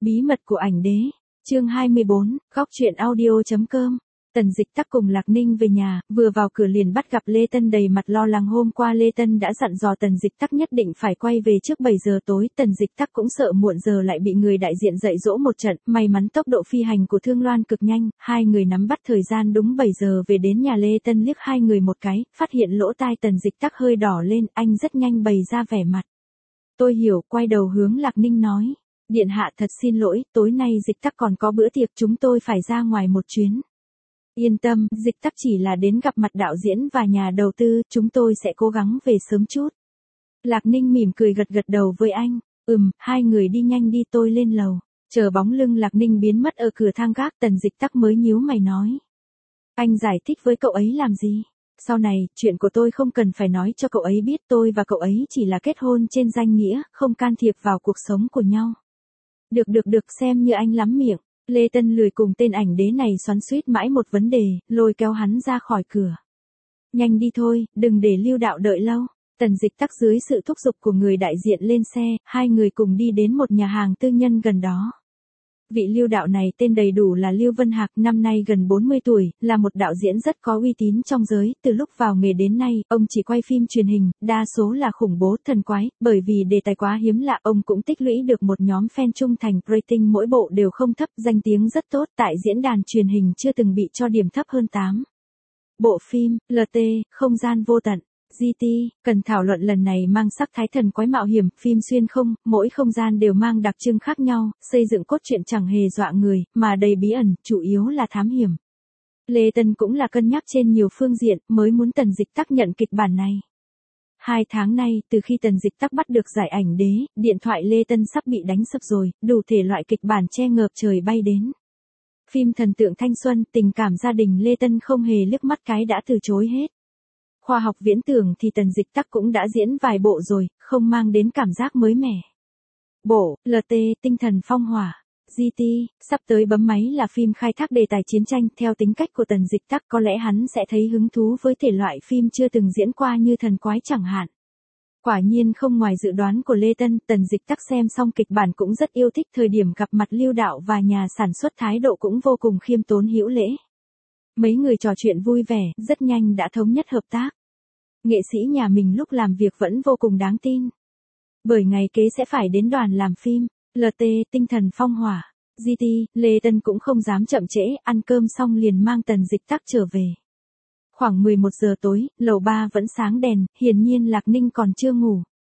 Bí mật của ảnh đế, chương 24, góc truyện audio.com. Tần Dịch Tắc cùng Lạc Ninh về nhà, vừa vào cửa liền bắt gặp Lê Tân đầy mặt lo lắng. Hôm qua Lê Tân đã dặn dò Tần Dịch Tắc nhất định phải quay về trước 7 giờ tối. Tần Dịch Tắc cũng sợ muộn giờ lại bị người đại diện dạy dỗ một trận. May mắn tốc độ phi hành của Thương Loan cực nhanh, hai người nắm bắt thời gian đúng 7 giờ về đến nhà. Lê Tân liếc hai người một cái, phát hiện lỗ tai Tần Dịch Tắc hơi đỏ lên, anh rất nhanh bày ra vẻ mặt. Tôi hiểu, quay đầu hướng Lạc Ninh nói. Điện hạ thật xin lỗi, tối nay Dịch Tắc còn có bữa tiệc, chúng tôi phải ra ngoài một chuyến. Yên tâm, Dịch Tắc chỉ là đến gặp mặt đạo diễn và nhà đầu tư, chúng tôi sẽ cố gắng về sớm chút. Lạc Ninh mỉm cười gật gật đầu với anh. Hai người đi nhanh đi, tôi lên lầu. Chờ bóng lưng Lạc Ninh biến mất ở cửa thang gác, Tần Dịch Tắc mới nhíu mày nói. Anh giải thích với cậu ấy làm gì? Sau này, chuyện của tôi không cần phải nói cho cậu ấy biết, tôi và cậu ấy chỉ là kết hôn trên danh nghĩa, không can thiệp vào cuộc sống của nhau. Được, xem như anh lắm miệng. Lê Tân lười cùng tên ảnh đế này xoắn xuýt mãi một vấn đề, lôi kéo hắn ra khỏi cửa. Nhanh đi thôi, đừng để Lưu Đạo đợi lâu. Tần Dịch Tắc dưới sự thúc giục của người đại diện lên xe, hai người cùng đi đến một nhà hàng tư nhân gần đó. Vị Lưu Đạo này tên đầy đủ là Lưu Vân Hạc, năm nay gần 40 tuổi, là một đạo diễn rất có uy tín trong giới. Từ lúc vào nghề đến nay, ông chỉ quay phim truyền hình, đa số là khủng bố thần quái, bởi vì đề tài quá hiếm lạ, ông cũng tích lũy được một nhóm fan trung thành, rating mỗi bộ đều không thấp, danh tiếng rất tốt, tại diễn đàn truyền hình chưa từng bị cho điểm thấp hơn 8. Bộ phim, LT, Không gian vô tận. GT, cần thảo luận lần này mang sắc thái thần quái mạo hiểm, phim xuyên không, mỗi không gian đều mang đặc trưng khác nhau, xây dựng cốt truyện chẳng hề dọa người, mà đầy bí ẩn, chủ yếu là thám hiểm. Lê Tân cũng là cân nhắc trên nhiều phương diện, mới muốn Tần Dịch Tắc nhận kịch bản này. 2 tháng nay, từ khi Tần Dịch Tắc bắt được giải ảnh đế, điện thoại Lê Tân sắp bị đánh sập rồi, đủ thể loại kịch bản che ngợp trời bay đến. Phim thần tượng thanh xuân, tình cảm gia đình Lê Tân không hề liếc mắt cái đã từ chối hết. Khoa học viễn tưởng thì Tần Dịch Tắc cũng đã diễn vài bộ rồi, không mang đến cảm giác mới mẻ. Bộ, LT, tinh thần phong hỏa, GT, sắp tới bấm máy là phim khai thác đề tài chiến tranh. Theo tính cách của Tần Dịch Tắc có lẽ hắn sẽ thấy hứng thú với thể loại phim chưa từng diễn qua như thần quái chẳng hạn. Quả nhiên không ngoài dự đoán của Lê Tân, Tần Dịch Tắc xem xong kịch bản cũng rất yêu thích. Thời điểm gặp mặt Lưu Đạo và nhà sản xuất thái độ cũng vô cùng khiêm tốn hữu lễ. Mấy người trò chuyện vui vẻ, rất nhanh đã thống nhất hợp tác. Nghệ sĩ nhà mình lúc làm việc vẫn vô cùng đáng tin. Bởi ngày kế sẽ phải đến đoàn làm phim, LT, tinh thần phong hỏa, GT, Lê Tân cũng không dám chậm trễ, ăn cơm xong liền mang Tần Dịch Tắc trở về. Khoảng 11 giờ tối, lầu 3 vẫn sáng đèn, hiển nhiên Lạc Ninh còn chưa ngủ.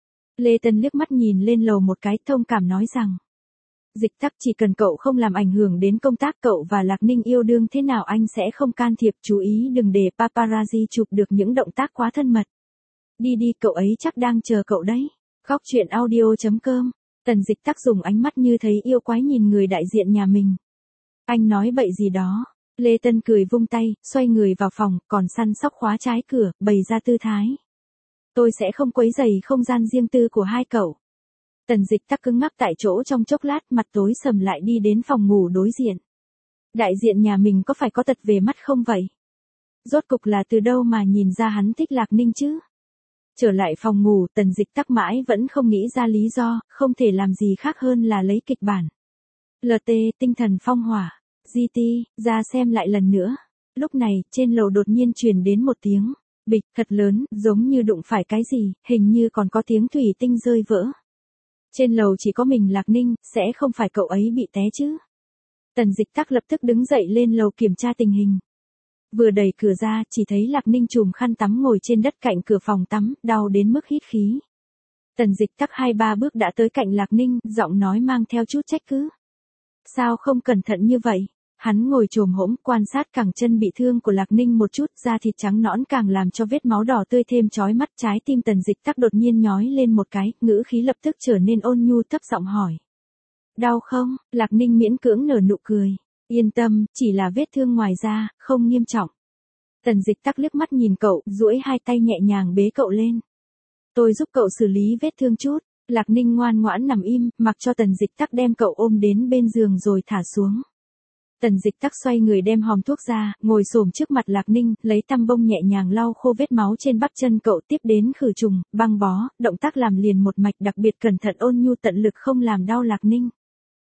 Lê Tân liếc mắt nhìn lên lầu một cái, thông cảm nói rằng. Dịch Tắc, chỉ cần cậu không làm ảnh hưởng đến công tác cậu và Lạc Ninh yêu đương thế nào anh sẽ không can thiệp, chú ý đừng để paparazzi chụp được những động tác quá thân mật. Đi, cậu ấy chắc đang chờ cậu đấy. Góc truyện audio.com. Tần Dịch Tắc dùng ánh mắt như thấy yêu quái nhìn người đại diện nhà mình. Anh nói bậy gì đó. Lê Tân cười vung tay, xoay người vào phòng, còn săn sóc khóa trái cửa, bày ra tư thái. Tôi sẽ không quấy rầy không gian riêng tư của hai cậu. Tần Dịch Tắc cứng ngắc tại chỗ trong chốc lát, mặt tối sầm lại đi đến phòng ngủ đối diện. Đại diện nhà mình có phải có tật về mắt không vậy? Rốt cục là từ đâu mà nhìn ra hắn thích Lạc Ninh chứ? Trở lại phòng ngủ, Tần Dịch Tắc mãi vẫn không nghĩ ra lý do, không thể làm gì khác hơn là lấy kịch bản. LT, tinh thần phong hỏa, GT, ra xem lại lần nữa. Lúc này, trên lầu đột nhiên truyền đến một tiếng bịch thật lớn, giống như đụng phải cái gì, hình như còn có tiếng thủy tinh rơi vỡ. Trên lầu chỉ có mình Lạc Ninh, sẽ không phải cậu ấy bị té chứ? Tần Dịch Tắc lập tức đứng dậy lên lầu kiểm tra tình hình. Vừa đẩy cửa ra, chỉ thấy Lạc Ninh chùm khăn tắm ngồi trên đất cạnh cửa phòng tắm, đau đến mức hít khí. Tần Dịch Tắc 2-3 bước đã tới cạnh Lạc Ninh, giọng nói mang theo chút trách cứ. Sao không cẩn thận như vậy? Hắn ngồi chồm hổm quan sát cẳng chân bị thương của Lạc Ninh một chút, da thịt trắng nõn càng làm cho vết máu đỏ tươi thêm chói mắt. Trái tim Tần Dịch Tắc đột nhiên nhói lên một cái, ngữ khí lập tức trở nên ôn nhu, thấp giọng hỏi. Đau không? Lạc Ninh miễn cưỡng nở nụ cười. Yên tâm, chỉ là vết thương ngoài da, không nghiêm trọng. Tần Dịch Tắc liếc mắt nhìn cậu, duỗi hai tay nhẹ nhàng bế cậu lên. Tôi giúp cậu xử lý vết thương chút. Lạc Ninh ngoan ngoãn nằm im, mặc cho Tần Dịch Tắc đem cậu ôm đến bên giường rồi thả xuống. Tần Dịch Tắc xoay người đem hòm thuốc ra, ngồi xổm trước mặt Lạc Ninh, lấy tăm bông nhẹ nhàng lau khô vết máu trên bắp chân cậu, tiếp đến khử trùng, băng bó, động tác làm liền một mạch, đặc biệt cẩn thận ôn nhu tận lực không làm đau Lạc Ninh.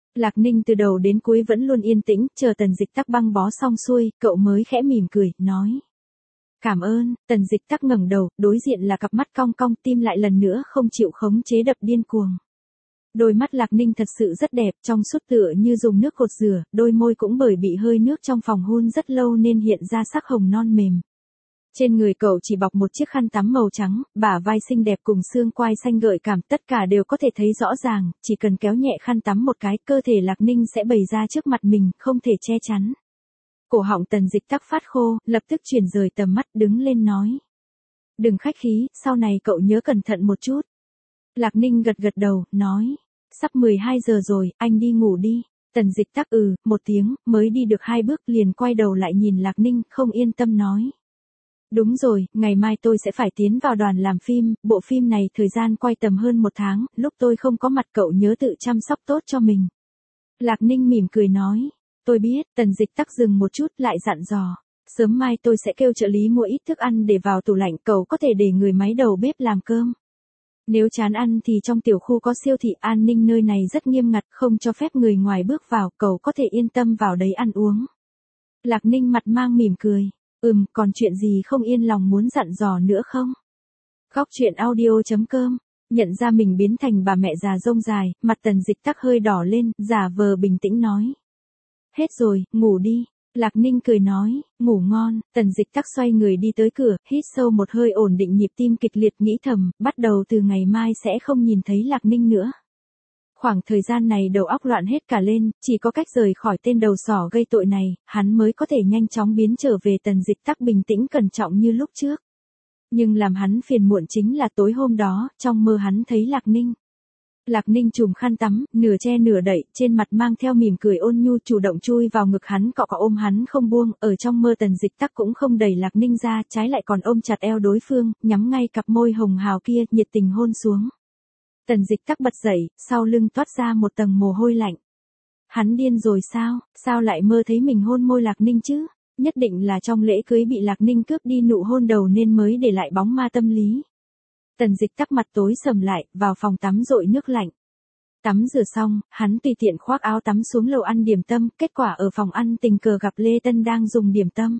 Lạc Ninh từ đầu đến cuối vẫn luôn yên tĩnh, chờ Tần Dịch Tắc băng bó xong xuôi, cậu mới khẽ mỉm cười, nói. Cảm ơn. Tần Dịch Tắc ngẩng đầu, đối diện là cặp mắt cong cong, tim lại lần nữa không chịu khống chế đập điên cuồng. Đôi mắt Lạc Ninh thật sự rất đẹp, trong suốt tựa như dùng nước cột rửa, đôi môi cũng bởi bị hơi nước trong phòng hôn rất lâu nên hiện ra sắc hồng non mềm. Trên người cậu chỉ bọc một chiếc khăn tắm màu trắng, bả vai xinh đẹp cùng xương quai xanh gợi cảm, tất cả đều có thể thấy rõ ràng, chỉ cần kéo nhẹ khăn tắm một cái, cơ thể Lạc Ninh sẽ bày ra trước mặt mình, không thể che chắn. Cổ họng Tần Dịch Tắc phát khô, lập tức chuyển rời tầm mắt, đứng lên nói. Đừng khách khí, sau này cậu nhớ cẩn thận một chút. Lạc Ninh gật gật đầu, nói. Sắp 12 giờ rồi, anh đi ngủ đi. Tần Dịch Tắc một tiếng, mới đi được 2 bước liền quay đầu lại nhìn Lạc Ninh, không yên tâm nói. Đúng rồi, ngày mai tôi sẽ phải tiến vào đoàn làm phim, bộ phim này thời gian quay tầm hơn 1 tháng, lúc tôi không có mặt cậu nhớ tự chăm sóc tốt cho mình. Lạc Ninh mỉm cười nói. Tôi biết. Tần Dịch Tắc dừng một chút lại dặn dò. Sớm mai tôi sẽ kêu trợ lý mua ít thức ăn để vào tủ lạnh, cậu có thể để người máy đầu bếp làm cơm. Nếu chán ăn thì trong tiểu khu có siêu thị, an ninh nơi này rất nghiêm ngặt, không cho phép người ngoài bước vào, cậu có thể yên tâm vào đấy ăn uống. Lạc Ninh mặt mang mỉm cười. Còn chuyện gì không yên lòng muốn dặn dò nữa không? Góc truyện audio.com. Nhận ra mình biến thành bà mẹ già rông dài, mặt Tần Dịch Tắc hơi đỏ lên, giả vờ bình tĩnh nói. Hết rồi, ngủ đi. Lạc Ninh cười nói, ngủ ngon. Tần Dịch Tắc xoay người đi tới cửa, hít sâu một hơi ổn định nhịp tim kịch liệt, nghĩ thầm, bắt đầu từ ngày mai sẽ không nhìn thấy Lạc Ninh nữa. Khoảng thời gian này đầu óc loạn hết cả lên, chỉ có cách rời khỏi tên đầu sỏ gây tội này, hắn mới có thể nhanh chóng biến trở về. Tần Dịch Tắc bình tĩnh cẩn trọng như lúc trước. Nhưng làm hắn phiền muộn chính là tối hôm đó, trong mơ hắn thấy Lạc Ninh. Lạc Ninh trùm khăn tắm, nửa che nửa đậy, trên mặt mang theo mỉm cười ôn nhu, chủ động chui vào ngực hắn, cọ cọ ôm hắn không buông. Ở trong mơ Tần Dịch Tắc cũng không đẩy Lạc Ninh ra, trái lại còn ôm chặt eo đối phương, nhắm ngay cặp môi hồng hào kia, nhiệt tình hôn xuống. Tần Dịch Tắc bật dậy, sau lưng toát ra một tầng mồ hôi lạnh. Hắn điên rồi sao? Sao lại mơ thấy mình hôn môi Lạc Ninh chứ? Nhất định là trong lễ cưới bị Lạc Ninh cướp đi nụ hôn đầu nên mới để lại bóng ma tâm lý. Tần Dịch Tắc mặt tối sầm lại, vào phòng tắm dội nước lạnh. Tắm rửa xong, hắn tùy tiện khoác áo tắm xuống lầu ăn điểm tâm, kết quả ở phòng ăn tình cờ gặp Lê Tân đang dùng điểm tâm.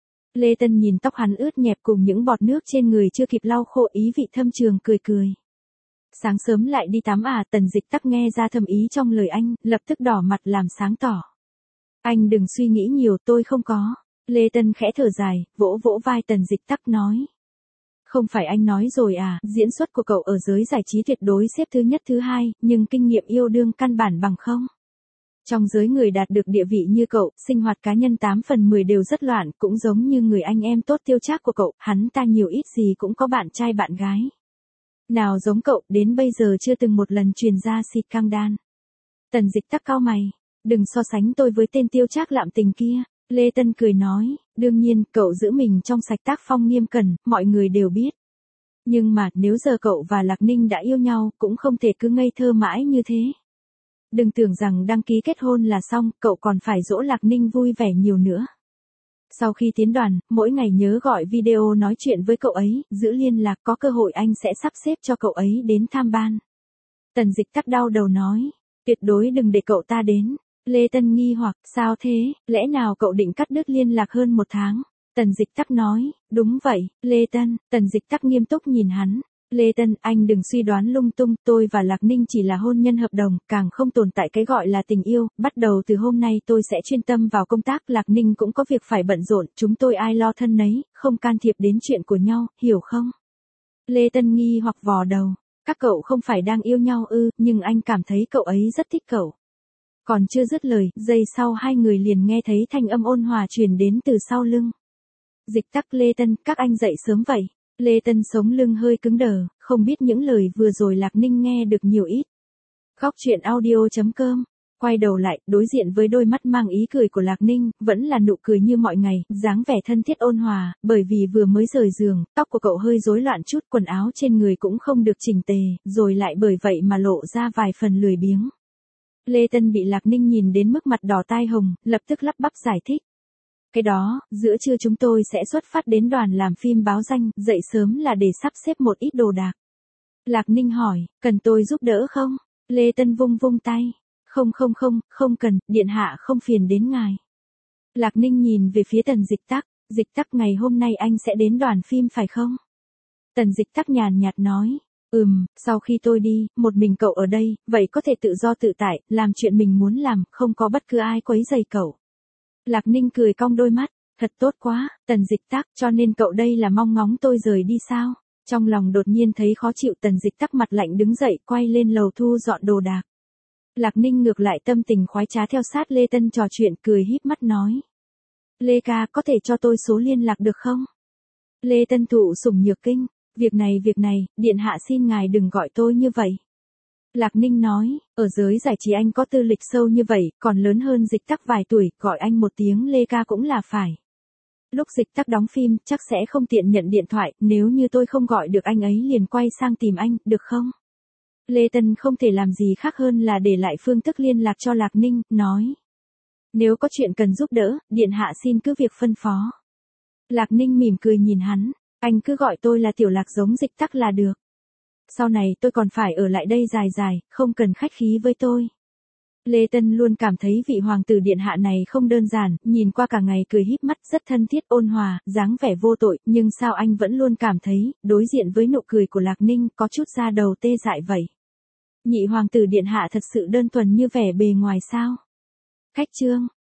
Lê Tân nhìn tóc hắn ướt nhẹp cùng những bọt nước trên người chưa kịp lau khô, ý vị thâm trường cười cười. Sáng sớm lại đi tắm à? Tần Dịch Tắc nghe ra thâm ý trong lời anh, lập tức đỏ mặt làm sáng tỏ. Anh đừng suy nghĩ nhiều, tôi không có. Lê Tân khẽ thở dài, vỗ vỗ vai Tần Dịch Tắc nói. Không phải anh nói rồi à, diễn xuất của cậu ở giới giải trí tuyệt đối xếp thứ nhất thứ hai, nhưng kinh nghiệm yêu đương căn bản bằng không. Trong giới người đạt được địa vị như cậu, sinh hoạt cá nhân 8 phần 10 đều rất loạn, cũng giống như người anh em tốt Tiêu Trác của cậu, hắn ta nhiều ít gì cũng có bạn trai bạn gái. Nào giống cậu, đến bây giờ chưa từng một lần truyền ra xịt căng đan. Tần Dịch Tắc cau mày, đừng so sánh tôi với tên Tiêu Trác lạm tình kia. Lê Tân cười nói, đương nhiên, cậu giữ mình trong sạch tác phong nghiêm cẩn, mọi người đều biết. Nhưng mà, nếu giờ cậu và Lạc Ninh đã yêu nhau, cũng không thể cứ ngây thơ mãi như thế. Đừng tưởng rằng đăng ký kết hôn là xong, cậu còn phải dỗ Lạc Ninh vui vẻ nhiều nữa. Sau khi tiến đoàn, mỗi ngày nhớ gọi video nói chuyện với cậu ấy, giữ liên lạc, có cơ hội anh sẽ sắp xếp cho cậu ấy đến tham ban. Tần Dịch Tắc đau đầu nói, tuyệt đối đừng để cậu ta đến. Lê Tân nghi hoặc, sao thế, lẽ nào cậu định cắt đứt liên lạc hơn 1 tháng? Tần Dịch Tắc nói, đúng vậy, Lê Tân. Tần Dịch Tắc nghiêm túc nhìn hắn. Lê Tân, anh đừng suy đoán lung tung, tôi và Lạc Ninh chỉ là hôn nhân hợp đồng, càng không tồn tại cái gọi là tình yêu, bắt đầu từ hôm nay tôi sẽ chuyên tâm vào công tác, Lạc Ninh cũng có việc phải bận rộn, chúng tôi ai lo thân nấy, không can thiệp đến chuyện của nhau, hiểu không? Lê Tân nghi hoặc vò đầu, các cậu không phải đang yêu nhau ư, nhưng anh cảm thấy cậu ấy rất thích cậu. Còn chưa dứt lời, giây sau hai người liền nghe thấy thanh âm ôn hòa truyền đến từ sau lưng. Dịch Tắc, Lê Tân, các anh dậy sớm vậy. Lê Tân sống lưng hơi cứng đờ, không biết những lời vừa rồi Lạc Ninh nghe được nhiều ít. Góc truyện audio.com. Quay đầu lại, đối diện với đôi mắt mang ý cười của Lạc Ninh, vẫn là nụ cười như mọi ngày, dáng vẻ thân thiết ôn hòa, bởi vì vừa mới rời giường, tóc của cậu hơi rối loạn chút, quần áo trên người cũng không được chỉnh tề, rồi lại bởi vậy mà lộ ra vài phần lười biếng. Lê Tân bị Lạc Ninh nhìn đến mức mặt đỏ tai hồng, lập tức lắp bắp giải thích. Cái đó, giữa trưa chúng tôi sẽ xuất phát đến đoàn làm phim báo danh, dậy sớm là để sắp xếp một ít đồ đạc. Lạc Ninh hỏi, cần tôi giúp đỡ không? Lê Tân vung vung tay. Không không không, không cần, điện hạ không phiền đến ngài. Lạc Ninh nhìn về phía Tần Dịch Tắc ngày hôm nay anh sẽ đến đoàn phim phải không? Tần Dịch Tắc nhàn nhạt nói, sau khi tôi đi, một mình cậu ở đây, vậy có thể tự do tự tại, làm chuyện mình muốn làm, không có bất cứ ai quấy rầy cậu. Lạc Ninh cười cong đôi mắt, thật tốt quá, Tần Dịch Tắc, cho nên cậu đây là mong ngóng tôi rời đi sao? Trong lòng đột nhiên thấy khó chịu, Tần Dịch Tắc mặt lạnh đứng dậy, quay lên lầu thu dọn đồ đạc. Lạc Ninh ngược lại tâm tình khoái trá theo sát Lê Tân trò chuyện, cười híp mắt nói. Lê ca, có thể cho tôi số liên lạc được không? Lê Tân thụ sủng nhược kinh, việc này, điện hạ xin ngài đừng gọi tôi như vậy. Lạc Ninh nói, ở giới giải trí anh có tư lịch sâu như vậy, còn lớn hơn Dịch Tắc vài tuổi, gọi anh một tiếng Lê ca cũng là phải. Lúc Dịch Tắc đóng phim, chắc sẽ không tiện nhận điện thoại, nếu như tôi không gọi được anh ấy liền quay sang tìm anh, được không? Lê Tân không thể làm gì khác hơn là để lại phương thức liên lạc cho Lạc Ninh, nói. Nếu có chuyện cần giúp đỡ, điện hạ xin cứ việc phân phó. Lạc Ninh mỉm cười nhìn hắn, anh cứ gọi tôi là Tiểu Lạc giống Dịch Tắc là được. Sau này tôi còn phải ở lại đây dài, không cần khách khí với tôi. Lê Tân luôn cảm thấy vị hoàng tử điện hạ này không đơn giản, nhìn qua cả ngày cười híp mắt rất thân thiết ôn hòa, dáng vẻ vô tội, nhưng sao anh vẫn luôn cảm thấy, đối diện với nụ cười của Lạc Ninh có chút da đầu tê dại vậy. Nhị hoàng tử điện hạ thật sự đơn thuần như vẻ bề ngoài sao? Khách trương,